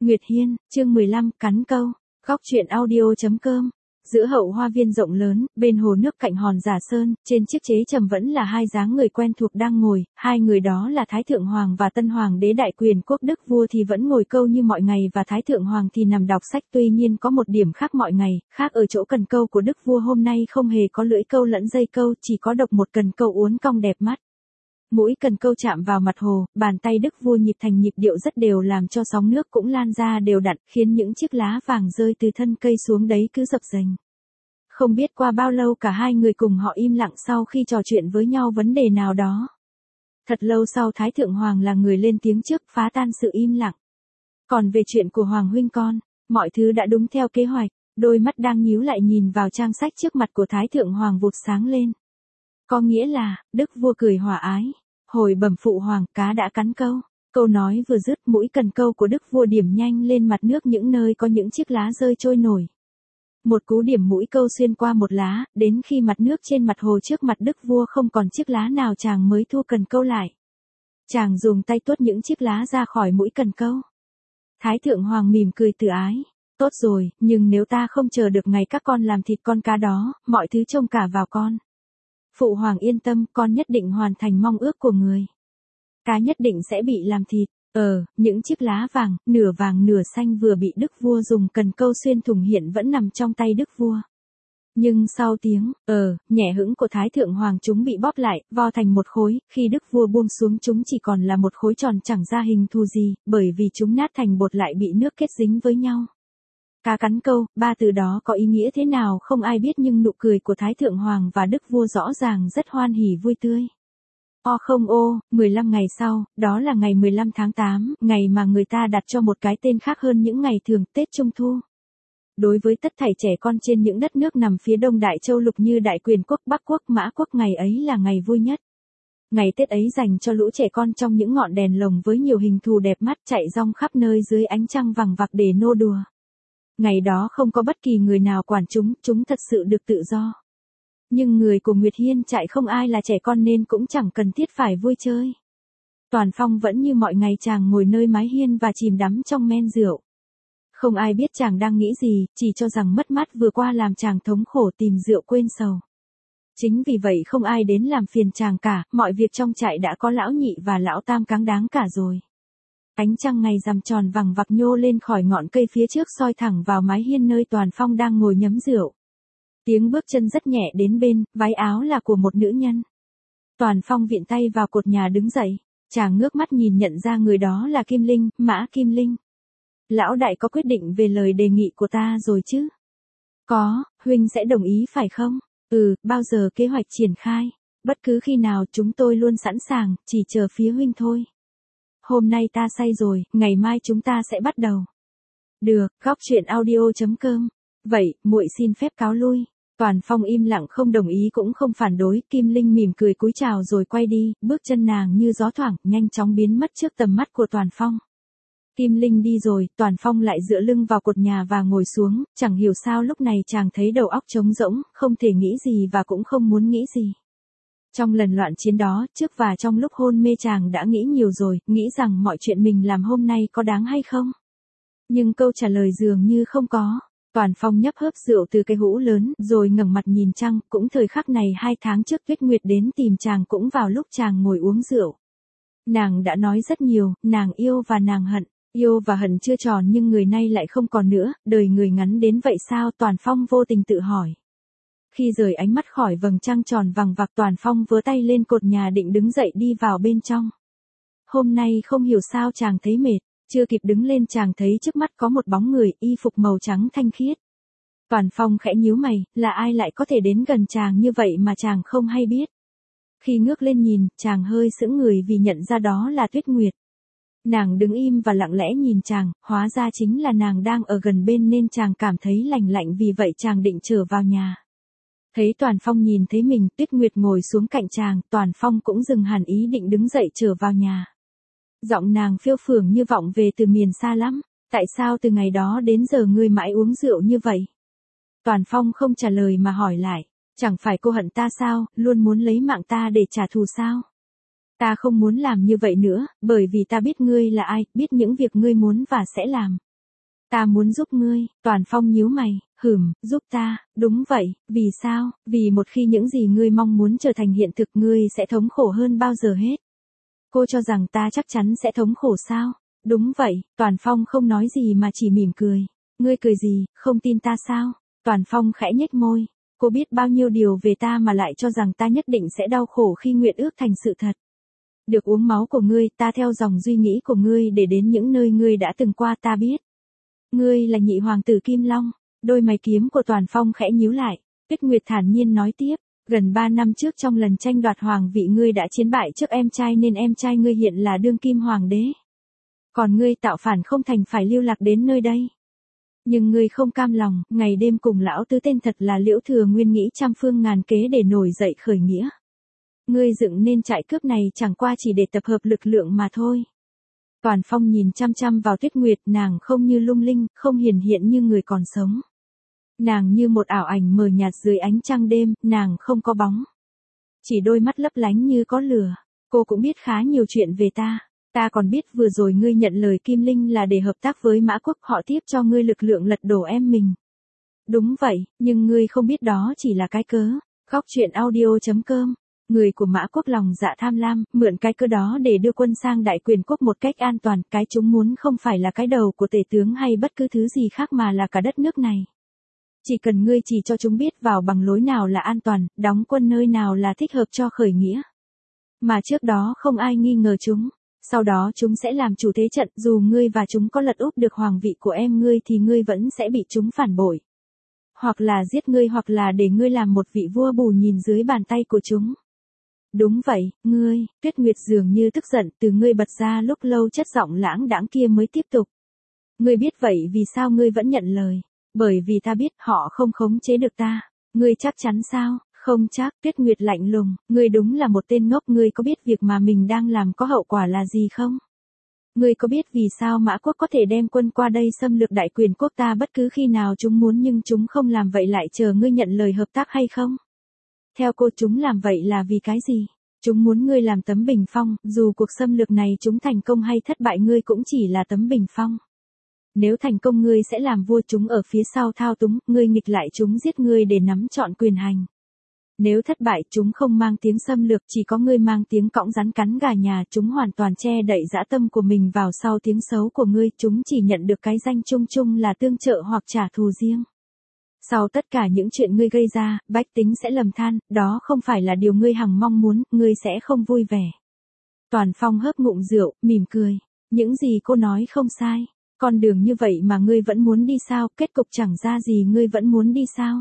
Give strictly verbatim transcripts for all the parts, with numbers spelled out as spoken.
Nguyệt Hiên, chương mười lăm, cắn câu. Góc truyện audio.com. Giữa hậu hoa viên rộng lớn, bên hồ nước cạnh hòn Giả Sơn, trên chiếc chế trầm vẫn là hai dáng người quen thuộc đang ngồi, hai người đó là Thái Thượng Hoàng và Tân Hoàng đế đại quyền quốc Đức vua thì vẫn ngồi câu như mọi ngày và Thái Thượng Hoàng thì nằm đọc sách. Tuy nhiên có một điểm khác mọi ngày, khác ở chỗ cần câu của Đức vua hôm nay không hề có lưỡi câu lẫn dây câu, chỉ có độc một cần câu uốn cong đẹp mắt. Mũi cần câu chạm vào mặt hồ, bàn tay Đức vua nhịp thành nhịp điệu rất đều làm cho sóng nước cũng lan ra đều đặn, khiến những chiếc lá vàng rơi từ thân cây xuống đấy cứ dập dềnh. Không biết qua bao lâu cả hai người cùng họ im lặng sau khi trò chuyện với nhau vấn đề nào đó. Thật lâu sau Thái Thượng Hoàng là người lên tiếng trước phá tan sự im lặng. Còn về chuyện của Hoàng huynh con, mọi thứ đã đúng theo kế hoạch, đôi mắt đang nhíu lại nhìn vào trang sách trước mặt của Thái Thượng Hoàng vụt sáng lên. Có nghĩa là, Đức vua cười hòa ái. Hồi bẩm phụ hoàng, cá đã cắn câu. Câu nói vừa dứt, mũi cần câu của Đức vua điểm nhanh lên mặt nước những nơi có những chiếc lá rơi trôi nổi. Một cú điểm mũi câu xuyên qua một lá, đến khi mặt nước trên mặt hồ trước mặt Đức vua không còn chiếc lá nào chàng mới thu cần câu lại. Chàng dùng tay tuốt những chiếc lá ra khỏi mũi cần câu. Thái Thượng Hoàng mỉm cười từ ái. Tốt rồi, nhưng nếu ta không chờ được ngày các con làm thịt con cá đó, mọi thứ trông cả vào con. Phụ hoàng yên tâm, con nhất định hoàn thành mong ước của người. Cá nhất định sẽ bị làm thịt. Ờ, những chiếc lá vàng, nửa vàng nửa xanh vừa bị Đức vua dùng cần câu xuyên thủng hiện vẫn nằm trong tay Đức vua. Nhưng sau tiếng, ờ, nhẹ hững của Thái Thượng Hoàng chúng bị bóp lại, vo thành một khối, khi Đức vua buông xuống chúng chỉ còn là một khối tròn chẳng ra hình thù gì, bởi vì chúng nát thành bột lại bị nước kết dính với nhau. Cá cắn câu, ba từ đó có ý nghĩa thế nào không ai biết nhưng nụ cười của Thái Thượng Hoàng và Đức vua rõ ràng rất hoan hỉ vui tươi. O không ô, mười lăm ngày sau, đó là ngày mười lăm tháng tám, ngày mà người ta đặt cho một cái tên khác hơn những ngày thường, Tết Trung Thu. Đối với tất thảy trẻ con trên những đất nước nằm phía đông Đại Châu Lục như Đại Quyền quốc, Bắc quốc, Mã quốc, ngày ấy là ngày vui nhất. Ngày Tết ấy dành cho lũ trẻ con trong những ngọn đèn lồng với nhiều hình thù đẹp mắt chạy rong khắp nơi dưới ánh trăng vằng vặc để nô đùa. Ngày đó không có bất kỳ người nào quản chúng, chúng thật sự được tự do. Nhưng người của Nguyệt Hiên trại không ai là trẻ con nên cũng chẳng cần thiết phải vui chơi. Toàn Phong vẫn như mọi ngày chàng ngồi nơi mái hiên và chìm đắm trong men rượu. Không ai biết chàng đang nghĩ gì, chỉ cho rằng mất mát vừa qua làm chàng thống khổ tìm rượu quên sầu. Chính vì vậy không ai đến làm phiền chàng cả, mọi việc trong trại đã có lão nhị và lão tam cáng đáng cả rồi. Ánh trăng ngày rằm tròn vằng vặc nhô lên khỏi ngọn cây phía trước soi thẳng vào mái hiên nơi Toàn Phong đang ngồi nhấm rượu. Tiếng bước chân rất nhẹ đến bên, váy áo là của một nữ nhân. Toàn Phong viện tay vào cột nhà đứng dậy, chàng ngước mắt nhìn nhận ra người đó là Kim Linh, Mã Kim Linh. Lão đại có quyết định về lời đề nghị của ta rồi chứ? Có, huynh sẽ đồng ý phải không? Ừ, bao giờ kế hoạch triển khai? Bất cứ khi nào chúng tôi luôn sẵn sàng, chỉ chờ phía huynh thôi. Hôm nay ta say rồi, ngày mai chúng ta sẽ bắt đầu. Được, góc truyện audio.com. Vậy, muội xin phép cáo lui. Toàn Phong im lặng không đồng ý cũng không phản đối, Kim Linh mỉm cười cúi chào rồi quay đi, bước chân nàng như gió thoảng, nhanh chóng biến mất trước tầm mắt của Toàn Phong. Kim Linh đi rồi, Toàn Phong lại dựa lưng vào cột nhà và ngồi xuống, chẳng hiểu sao lúc này chàng thấy đầu óc trống rỗng, không thể nghĩ gì và cũng không muốn nghĩ gì. Trong lần loạn chiến đó, trước và trong lúc hôn mê chàng đã nghĩ nhiều rồi, nghĩ rằng mọi chuyện mình làm hôm nay có đáng hay không? Nhưng câu trả lời dường như không có. Toàn Phong nhấp hớp rượu từ cái hũ lớn, rồi ngẩng mặt nhìn trăng, cũng thời khắc này hai tháng trước Tuyết Nguyệt đến tìm chàng cũng vào lúc chàng ngồi uống rượu. Nàng đã nói rất nhiều, nàng yêu và nàng hận, yêu và hận chưa tròn nhưng người nay lại không còn nữa, đời người ngắn đến vậy sao? Toàn Phong vô tình tự hỏi. Khi rời ánh mắt khỏi vầng trăng tròn vằng vặc Toàn Phong vớ tay lên cột nhà định đứng dậy đi vào bên trong. Hôm nay không hiểu sao chàng thấy mệt, chưa kịp đứng lên chàng thấy trước mắt có một bóng người y phục màu trắng thanh khiết. Toàn Phong khẽ nhíu mày, là ai lại có thể đến gần chàng như vậy mà chàng không hay biết. Khi ngước lên nhìn, chàng hơi sững người vì nhận ra đó là Tuyết Nguyệt. Nàng đứng im và lặng lẽ nhìn chàng, hóa ra chính là nàng đang ở gần bên nên chàng cảm thấy lành lạnh vì vậy chàng định trở vào nhà. Thấy Toàn Phong nhìn thấy mình, Tuyết Nguyệt ngồi xuống cạnh chàng, Toàn Phong cũng dừng hẳn ý định đứng dậy trở vào nhà. Giọng nàng phiêu phường như vọng về từ miền xa lắm, tại sao từ ngày đó đến giờ ngươi mãi uống rượu như vậy? Toàn Phong không trả lời mà hỏi lại, chẳng phải cô hận ta sao, luôn muốn lấy mạng ta để trả thù sao? Ta không muốn làm như vậy nữa, bởi vì ta biết ngươi là ai, biết những việc ngươi muốn và sẽ làm. Ta muốn giúp ngươi, Toàn Phong nhíu mày, hửm, giúp ta, đúng vậy, vì sao, vì một khi những gì ngươi mong muốn trở thành hiện thực ngươi sẽ thống khổ hơn bao giờ hết. Cô cho rằng ta chắc chắn sẽ thống khổ sao? Đúng vậy, Toàn Phong không nói gì mà chỉ mỉm cười. Ngươi cười gì, không tin ta sao? Toàn Phong khẽ nhếch môi. Cô biết bao nhiêu điều về ta mà lại cho rằng ta nhất định sẽ đau khổ khi nguyện ước thành sự thật. Được uống máu của ngươi, ta theo dòng suy nghĩ của ngươi để đến những nơi ngươi đã từng qua ta biết. Ngươi là nhị hoàng tử Kim Long. Đôi mày kiếm của Toàn Phong khẽ nhíu lại. Tuyết Nguyệt thản nhiên nói tiếp. Gần ba năm trước trong lần tranh đoạt hoàng vị ngươi đã chiến bại trước em trai nên em trai ngươi hiện là đương kim hoàng đế. Còn ngươi tạo phản không thành phải lưu lạc đến nơi đây. Nhưng ngươi không cam lòng, ngày đêm cùng lão tứ tên thật là Liễu Thừa Nguyên nghĩ trăm phương ngàn kế để nổi dậy khởi nghĩa. Ngươi dựng nên trại cướp này chẳng qua chỉ để tập hợp lực lượng mà thôi. Toàn Phong nhìn chăm chăm vào Tuyết Nguyệt, nàng không như lung linh, không hiển hiện như người còn sống. Nàng như một ảo ảnh mờ nhạt dưới ánh trăng đêm, nàng không có bóng. Chỉ đôi mắt lấp lánh như có lửa. Cô cũng biết khá nhiều chuyện về ta. Ta còn biết vừa rồi ngươi nhận lời Kim Linh là để hợp tác với Mã Quốc, họ tiếp cho ngươi lực lượng lật đổ em mình. Đúng vậy, nhưng ngươi không biết đó chỉ là cái cớ. Góc truyện audio chấm com. Người của Mã Quốc lòng dạ tham lam, mượn cái cớ đó để đưa quân sang đại quyền quốc một cách an toàn. Cái chúng muốn không phải là cái đầu của tể tướng hay bất cứ thứ gì khác mà là cả đất nước này. Chỉ cần ngươi chỉ cho chúng biết vào bằng lối nào là an toàn, đóng quân nơi nào là thích hợp cho khởi nghĩa. Mà trước đó không ai nghi ngờ chúng. Sau đó chúng sẽ làm chủ thế trận, dù ngươi và chúng có lật úp được hoàng vị của em ngươi thì ngươi vẫn sẽ bị chúng phản bội. Hoặc là giết ngươi hoặc là để ngươi làm một vị vua bù nhìn dưới bàn tay của chúng. Đúng vậy, ngươi, Tuyết Nguyệt dường như tức giận, từ ngươi bật ra lúc lâu chất giọng lãng đãng kia mới tiếp tục. Ngươi biết vậy vì sao ngươi vẫn nhận lời? Bởi vì ta biết họ không khống chế được ta. Ngươi chắc chắn sao? Không chắc. Tuyết Nguyệt lạnh lùng, ngươi đúng là một tên ngốc. Ngươi có biết việc mà mình đang làm có hậu quả là gì không? Ngươi có biết vì sao Mã Quốc có thể đem quân qua đây xâm lược đại quyền quốc ta bất cứ khi nào chúng muốn nhưng chúng không làm vậy lại chờ ngươi nhận lời hợp tác hay không? Theo cô chúng làm vậy là vì cái gì? Chúng muốn ngươi làm tấm bình phong, dù cuộc xâm lược này chúng thành công hay thất bại ngươi cũng chỉ là tấm bình phong. Nếu thành công ngươi sẽ làm vua chúng ở phía sau thao túng, ngươi nghịch lại chúng giết ngươi để nắm trọn quyền hành. Nếu thất bại chúng không mang tiếng xâm lược, chỉ có ngươi mang tiếng cõng rắn cắn gà nhà, chúng hoàn toàn che đậy dã tâm của mình vào sau tiếng xấu của ngươi, chúng chỉ nhận được cái danh chung chung là tương trợ hoặc trả thù riêng. Sau tất cả những chuyện ngươi gây ra, bách tính sẽ lầm than, đó không phải là điều ngươi hằng mong muốn, ngươi sẽ không vui vẻ. Toàn Phong hớp ngụm rượu, mỉm cười. Những gì cô nói không sai. Con đường như vậy mà ngươi vẫn muốn đi sao, kết cục chẳng ra gì ngươi vẫn muốn đi sao?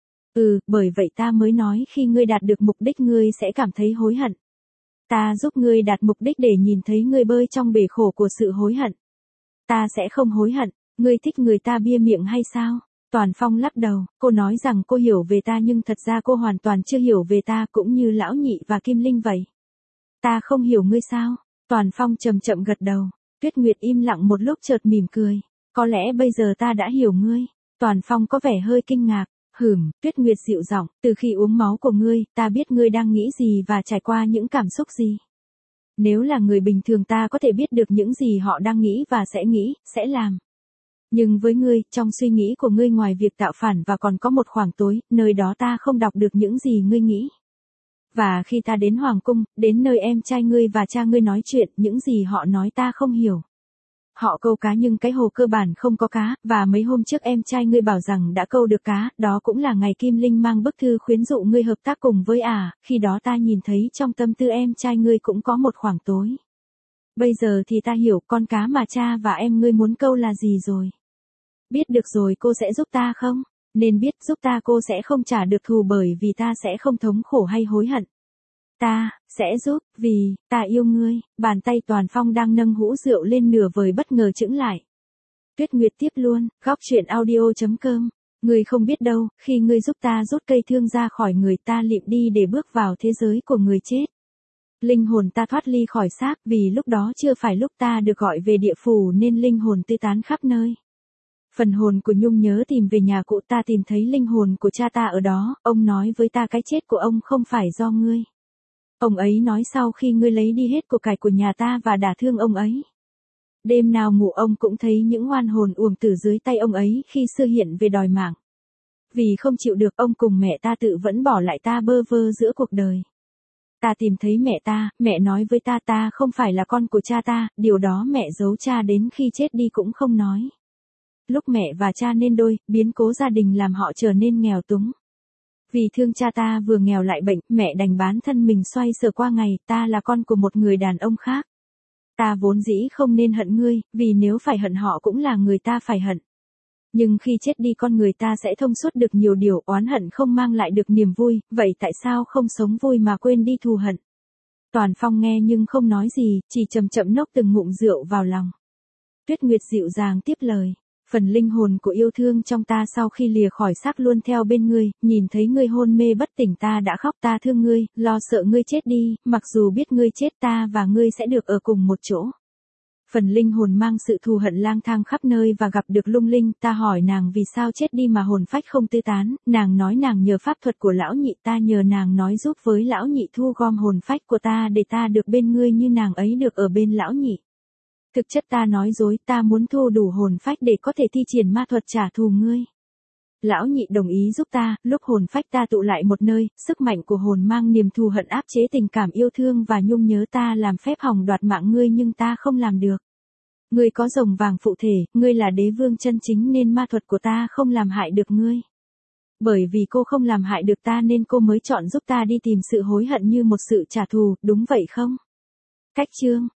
Ừ, bởi vậy ta mới nói khi ngươi đạt được mục đích ngươi sẽ cảm thấy hối hận. Ta giúp ngươi đạt mục đích để nhìn thấy ngươi bơi trong bể khổ của sự hối hận. Ta sẽ không hối hận, ngươi thích người ta bia miệng hay sao? Toàn Phong lắc đầu, cô nói rằng cô hiểu về ta nhưng thật ra cô hoàn toàn chưa hiểu về ta cũng như Lão Nhị và Kim Linh vậy. Ta không hiểu ngươi sao? Toàn Phong chậm chậm gật đầu. Tuyết Nguyệt im lặng một lúc chợt mỉm cười. Có lẽ bây giờ ta đã hiểu ngươi. Toàn Phong có vẻ hơi kinh ngạc. Hửm, Tuyết Nguyệt dịu giọng, từ khi uống máu của ngươi, ta biết ngươi đang nghĩ gì và trải qua những cảm xúc gì. Nếu là người bình thường ta có thể biết được những gì họ đang nghĩ và sẽ nghĩ, sẽ làm. Nhưng với ngươi, trong suy nghĩ của ngươi ngoài việc tạo phản và còn có một khoảng tối, nơi đó ta không đọc được những gì ngươi nghĩ. Và khi ta đến Hoàng Cung, đến nơi em trai ngươi và cha ngươi nói chuyện, những gì họ nói ta không hiểu. Họ câu cá nhưng cái hồ cơ bản không có cá, và mấy hôm trước em trai ngươi bảo rằng đã câu được cá, đó cũng là ngày Kim Linh mang bức thư khuyến dụ ngươi hợp tác cùng với ả, à, khi đó ta nhìn thấy trong tâm tư em trai ngươi cũng có một khoảng tối. Bây giờ thì ta hiểu con cá mà cha và em ngươi muốn câu là gì rồi. Biết được rồi cô sẽ giúp ta không? Nên biết giúp ta cô sẽ không trả được thù bởi vì ta sẽ không thống khổ hay hối hận. Ta, sẽ giúp, vì, ta yêu ngươi. Bàn tay Toàn Phong đang nâng hũ rượu lên nửa vời bất ngờ chững lại. Tuyết Nguyệt tiếp luôn, góc truyện audio chấm com. Ngươi không biết đâu, khi ngươi giúp ta rút cây thương ra khỏi người ta lịm đi để bước vào thế giới của người chết. Linh hồn ta thoát ly khỏi xác vì lúc đó chưa phải lúc ta được gọi về địa phủ nên linh hồn tư tán khắp nơi. Phần hồn của Nhung nhớ tìm về nhà cụ ta tìm thấy linh hồn của cha ta ở đó, ông nói với ta cái chết của ông không phải do ngươi. Ông ấy nói sau khi ngươi lấy đi hết của cải của nhà ta và đả thương ông ấy. Đêm nào ngủ ông cũng thấy những oan hồn uổng tử dưới tay ông ấy khi xưa hiện về đòi mạng. Vì không chịu được ông cùng mẹ ta tự vẫn bỏ lại ta bơ vơ giữa cuộc đời. Ta tìm thấy mẹ ta, mẹ nói với ta ta không phải là con của cha ta, điều đó mẹ giấu cha đến khi chết đi cũng không nói. Lúc mẹ và cha nên đôi, biến cố gia đình làm họ trở nên nghèo túng. Vì thương cha ta vừa nghèo lại bệnh, mẹ đành bán thân mình xoay sở qua ngày, ta là con của một người đàn ông khác. Ta vốn dĩ không nên hận ngươi, vì nếu phải hận họ cũng là người ta phải hận. Nhưng khi chết đi con người ta sẽ thông suốt được nhiều điều, oán hận không mang lại được niềm vui, vậy tại sao không sống vui mà quên đi thù hận? Toàn Phong nghe nhưng không nói gì, chỉ chậm chậm nốc từng ngụm rượu vào lòng. Tuyết Nguyệt dịu dàng tiếp lời. Phần linh hồn của yêu thương trong ta sau khi lìa khỏi xác luôn theo bên ngươi, nhìn thấy ngươi hôn mê bất tỉnh ta đã khóc, ta thương ngươi, lo sợ ngươi chết đi, mặc dù biết ngươi chết ta và ngươi sẽ được ở cùng một chỗ. Phần linh hồn mang sự thù hận lang thang khắp nơi và gặp được Lung Linh, ta hỏi nàng vì sao chết đi mà hồn phách không tư tán, nàng nói nàng nhờ pháp thuật của lão nhị, ta nhờ nàng nói giúp với lão nhị thu gom hồn phách của ta để ta được bên ngươi như nàng ấy được ở bên lão nhị. Thực chất ta nói dối, ta muốn thu đủ hồn phách để có thể thi triển ma thuật trả thù ngươi. Lão nhị đồng ý giúp ta, lúc hồn phách ta tụ lại một nơi, sức mạnh của hồn mang niềm thù hận áp chế tình cảm yêu thương và nhung nhớ ta làm phép hòng đoạt mạng ngươi nhưng ta không làm được. Ngươi có rồng vàng phụ thể, ngươi là đế vương chân chính nên ma thuật của ta không làm hại được ngươi. Bởi vì cô không làm hại được ta nên cô mới chọn giúp ta đi tìm sự hối hận như một sự trả thù, đúng vậy không? Cách chương